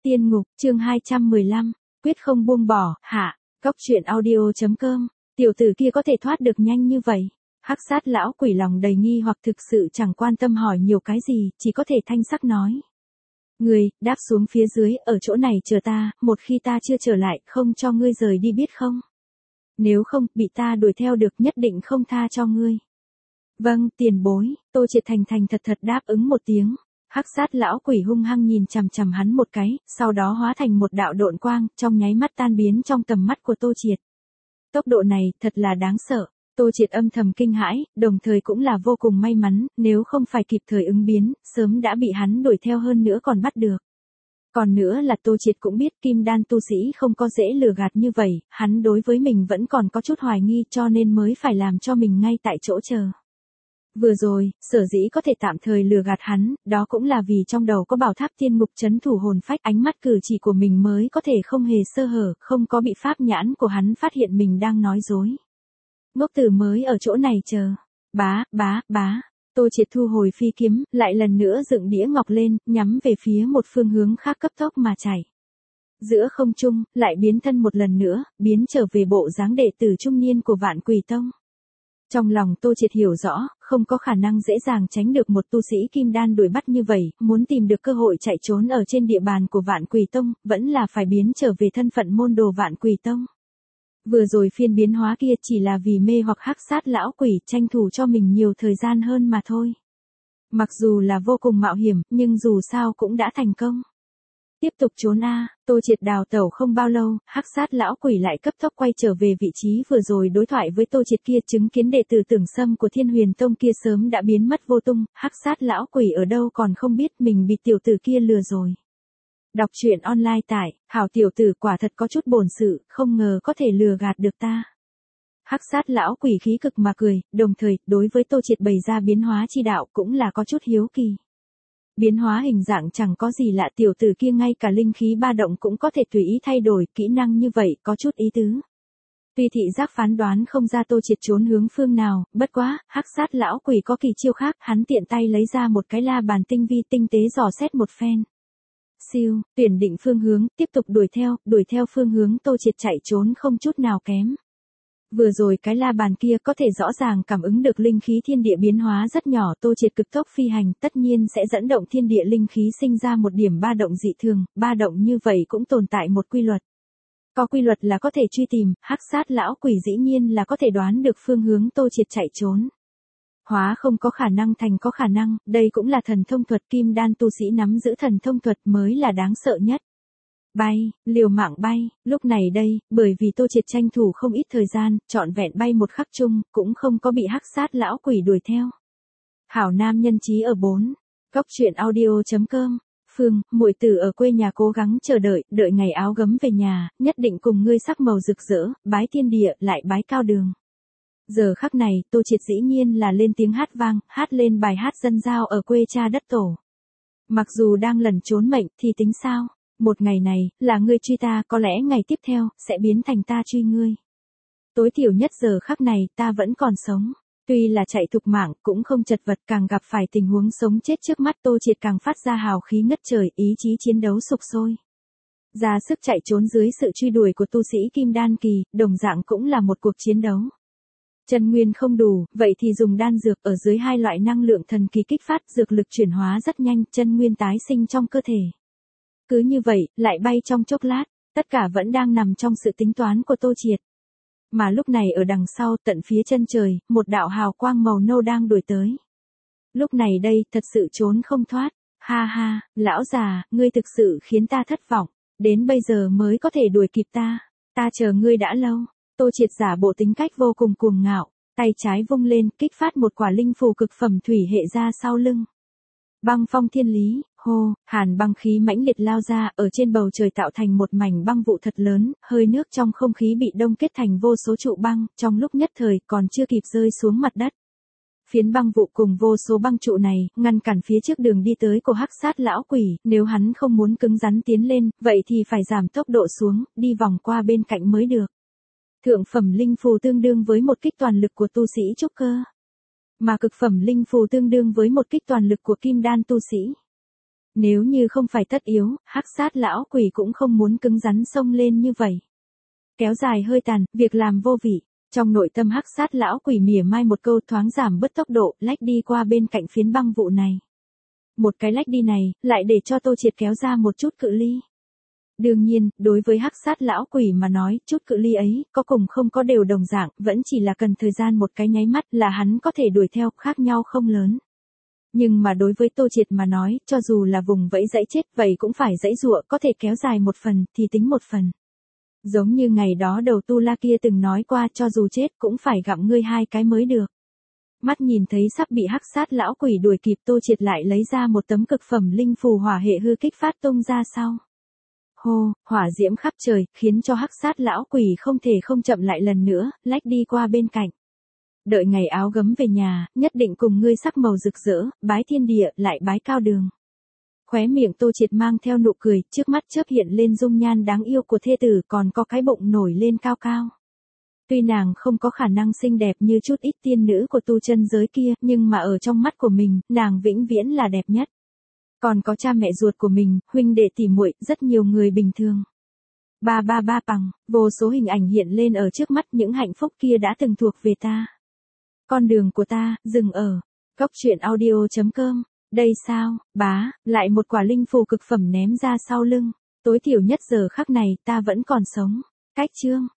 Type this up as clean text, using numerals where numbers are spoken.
Tiên ngục, chương 215, quyết không buông bỏ, hạ, Cóc truyện audio.com, tiểu tử kia có thể thoát được nhanh như vậy. Hắc sát lão quỷ lòng đầy nghi hoặc thực sự chẳng quan tâm hỏi nhiều cái gì, chỉ có thể thanh sắc nói. Ngươi, đáp xuống phía dưới, ở chỗ này chờ ta, một khi ta chưa trở lại, không cho ngươi rời đi biết không? Nếu không, bị ta đuổi theo được nhất định không tha cho ngươi. Vâng, tiền bối, Tô Triệt thành thật đáp ứng một tiếng. Hắc sát lão quỷ hung hăng nhìn chằm chằm hắn một cái, sau đó hóa thành một đạo độn quang, trong nháy mắt tan biến trong tầm mắt của Tô Triệt. Tốc độ này, thật là đáng sợ. Tô Triệt âm thầm kinh hãi, đồng thời cũng là vô cùng may mắn, nếu không phải kịp thời ứng biến, sớm đã bị hắn đuổi theo hơn nữa còn bắt được. Còn nữa là Tô Triệt cũng biết kim đan tu sĩ không có dễ lừa gạt như vậy, hắn đối với mình vẫn còn có chút hoài nghi cho nên mới phải làm cho mình ngay tại chỗ chờ. Vừa rồi, sở dĩ có thể tạm thời lừa gạt hắn, đó cũng là vì trong đầu có bảo tháp tiên ngục trấn thủ hồn phách, ánh mắt cử chỉ của mình mới có thể không hề sơ hở, không có bị pháp nhãn của hắn phát hiện mình đang nói dối. Ngốc tử mới ở chỗ này chờ. Bá. Tô Triệt thu hồi phi kiếm, lại lần nữa dựng đĩa ngọc lên, nhắm về phía một phương hướng khác cấp tốc mà chạy. Giữa không trung, lại biến thân một lần nữa, biến trở về bộ dáng đệ tử trung niên của Vạn Quỷ Tông. Trong lòng Tô Triệt hiểu rõ, không có khả năng dễ dàng tránh được một tu sĩ kim đan đuổi bắt như vậy, muốn tìm được cơ hội chạy trốn ở trên địa bàn của Vạn Quỷ Tông, vẫn là phải biến trở về thân phận môn đồ Vạn Quỷ Tông. Vừa rồi phiên biến hóa kia chỉ là vì mê hoặc hắc sát lão quỷ, tranh thủ cho mình nhiều thời gian hơn mà thôi. Mặc dù là vô cùng mạo hiểm, nhưng dù sao cũng đã thành công. Tiếp tục trốn Tô Triệt đào tẩu không bao lâu, hắc sát lão quỷ lại cấp tốc quay trở về vị trí vừa rồi đối thoại với Tô Triệt kia, chứng kiến đệ tử Tưởng Sâm của Thiên Huyền Tông kia sớm đã biến mất vô tung, hắc sát lão quỷ ở đâu còn không biết mình bị tiểu tử kia lừa rồi. Đọc truyện online tại, hảo tiểu tử quả thật có chút bổn sự, không ngờ có thể lừa gạt được ta. Hắc sát lão quỷ khí cực mà cười, đồng thời, đối với Tô Triệt bày ra biến hóa chi đạo cũng là có chút hiếu kỳ. Biến hóa hình dạng chẳng có gì lạ, tiểu tử kia ngay cả linh khí ba động cũng có thể tùy ý thay đổi, kỹ năng như vậy có chút ý tứ. Tuy thị giác phán đoán không ra Tô Triệt trốn hướng phương nào, bất quá, hắc sát lão quỷ có kỳ chiêu khác, hắn tiện tay lấy ra một cái la bàn tinh vi tinh tế dò xét một phen. Siêu, tuyển định phương hướng, tiếp tục đuổi theo phương hướng Tô Triệt chạy trốn không chút nào kém. Vừa rồi cái la bàn kia có thể rõ ràng cảm ứng được linh khí thiên địa biến hóa rất nhỏ, Tô Triệt cực tốc phi hành tất nhiên sẽ dẫn động thiên địa linh khí sinh ra một điểm ba động dị thường, ba động như vậy cũng tồn tại một quy luật. Có quy luật là có thể truy tìm, hắc sát lão quỷ dĩ nhiên là có thể đoán được phương hướng Tô Triệt chạy trốn. Hóa không có khả năng thành có khả năng, đây cũng là thần thông thuật, kim đan tu sĩ nắm giữ thần thông thuật mới là đáng sợ nhất. Bay, liều mạng bay, lúc này đây, bởi vì Tô Triệt tranh thủ không ít thời gian, trọn vẹn bay một khắc chung, cũng không có bị hắc sát lão quỷ đuổi theo. Hảo nam nhân trí ở 4. Cóc truyện audio.com. Phương, muội tử ở quê nhà cố gắng chờ đợi ngày áo gấm về nhà, nhất định cùng ngươi sắc màu rực rỡ, bái thiên địa, lại bái cao đường. Giờ khắc này, Tô Triệt dĩ nhiên là lên tiếng hát vang, hát lên bài hát dân giao ở quê cha đất tổ. Mặc dù đang lẩn trốn mệnh, thì tính sao? Một ngày này, là ngươi truy ta, có lẽ ngày tiếp theo, sẽ biến thành ta truy ngươi. Tối thiểu nhất giờ khắc này, ta vẫn còn sống. Tuy là chạy thục mạng, cũng không chật vật, càng gặp phải tình huống sống chết trước mắt, Tô Triệt càng phát ra hào khí ngất trời, ý chí chiến đấu sục sôi. Ra sức chạy trốn dưới sự truy đuổi của tu sĩ kim đan kỳ, đồng dạng cũng là một cuộc chiến đấu. Chân nguyên không đủ, vậy thì dùng đan dược, ở dưới hai loại năng lượng thần kỳ kích phát, dược lực chuyển hóa rất nhanh, chân nguyên tái sinh trong cơ thể. Cứ như vậy, lại bay trong chốc lát, tất cả vẫn đang nằm trong sự tính toán của Tô Triệt. Mà lúc này ở đằng sau, tận phía chân trời, một đạo hào quang màu nâu đang đuổi tới. Lúc này đây, thật sự trốn không thoát. Ha, lão già, ngươi thực sự khiến ta thất vọng, đến bây giờ mới có thể đuổi kịp ta chờ ngươi đã lâu. Tô Triệt giả bộ tính cách vô cùng cuồng ngạo, tay trái vung lên, kích phát một quả linh phù cực phẩm thủy hệ ra sau lưng. Băng phong thiên lý, hô, hàn băng khí mãnh liệt lao ra, ở trên bầu trời tạo thành một mảnh băng vụ thật lớn, hơi nước trong không khí bị đông kết thành vô số trụ băng, trong lúc nhất thời còn chưa kịp rơi xuống mặt đất. Phiến băng vụ cùng vô số băng trụ này, ngăn cản phía trước đường đi tới của hắc sát lão quỷ, nếu hắn không muốn cứng rắn tiến lên, vậy thì phải giảm tốc độ xuống, đi vòng qua bên cạnh mới được. Thượng phẩm linh phù tương đương với một kích toàn lực của tu sĩ trúc cơ. Mà cực phẩm linh phù tương đương với một kích toàn lực của kim đan tu sĩ. Nếu như không phải tất yếu, hắc sát lão quỷ cũng không muốn cứng rắn xông lên như vậy. Kéo dài hơi tàn, việc làm vô vị. Trong nội tâm hắc sát lão quỷ mỉa mai một câu thoáng giảm bớt tốc độ, lách đi qua bên cạnh phiến băng vụ này. Một cái lách đi này, lại để cho Tô Triệt kéo ra một chút cự ly. Đương nhiên, đối với hắc sát lão quỷ mà nói, chút cự ly ấy, có cùng không có đều đồng dạng, vẫn chỉ là cần thời gian một cái nháy mắt là hắn có thể đuổi theo, khác nhau không lớn. Nhưng mà đối với Tô Triệt mà nói, cho dù là vùng vẫy dãy chết, vậy cũng phải dãy dụa, có thể kéo dài một phần, thì tính một phần. Giống như ngày đó đầu tu la kia từng nói qua, cho dù chết cũng phải gặm ngươi hai cái mới được. Mắt nhìn thấy sắp bị hắc sát lão quỷ đuổi kịp, Tô Triệt lại lấy ra một tấm cực phẩm linh phù hỏa hệ hư kích phát tung ra sau. Hô, hỏa diễm khắp trời, khiến cho hắc sát lão quỷ không thể không chậm lại lần nữa, lách đi qua bên cạnh. Đợi ngày áo gấm về nhà, nhất định cùng ngươi sắc màu rực rỡ, bái thiên địa, lại bái cao đường. Khóe miệng Tô Triệt mang theo nụ cười, trước mắt chớp hiện lên dung nhan đáng yêu của thê tử, còn có cái bụng nổi lên cao cao. Tuy nàng không có khả năng xinh đẹp như chút ít tiên nữ của tu chân giới kia, nhưng mà ở trong mắt của mình, nàng vĩnh viễn là đẹp nhất. Còn có cha mẹ ruột của mình, huynh đệ tỉ muội, rất nhiều người bình thường. Ba bằng, vô số hình ảnh hiện lên ở trước mắt, những hạnh phúc kia đã từng thuộc về ta. Con đường của ta, dừng ở góc truyện audio.com. Đây sao, bá, lại một quả linh phù cực phẩm ném ra sau lưng. Tối thiểu nhất giờ khắc này, ta vẫn còn sống. Cách chương.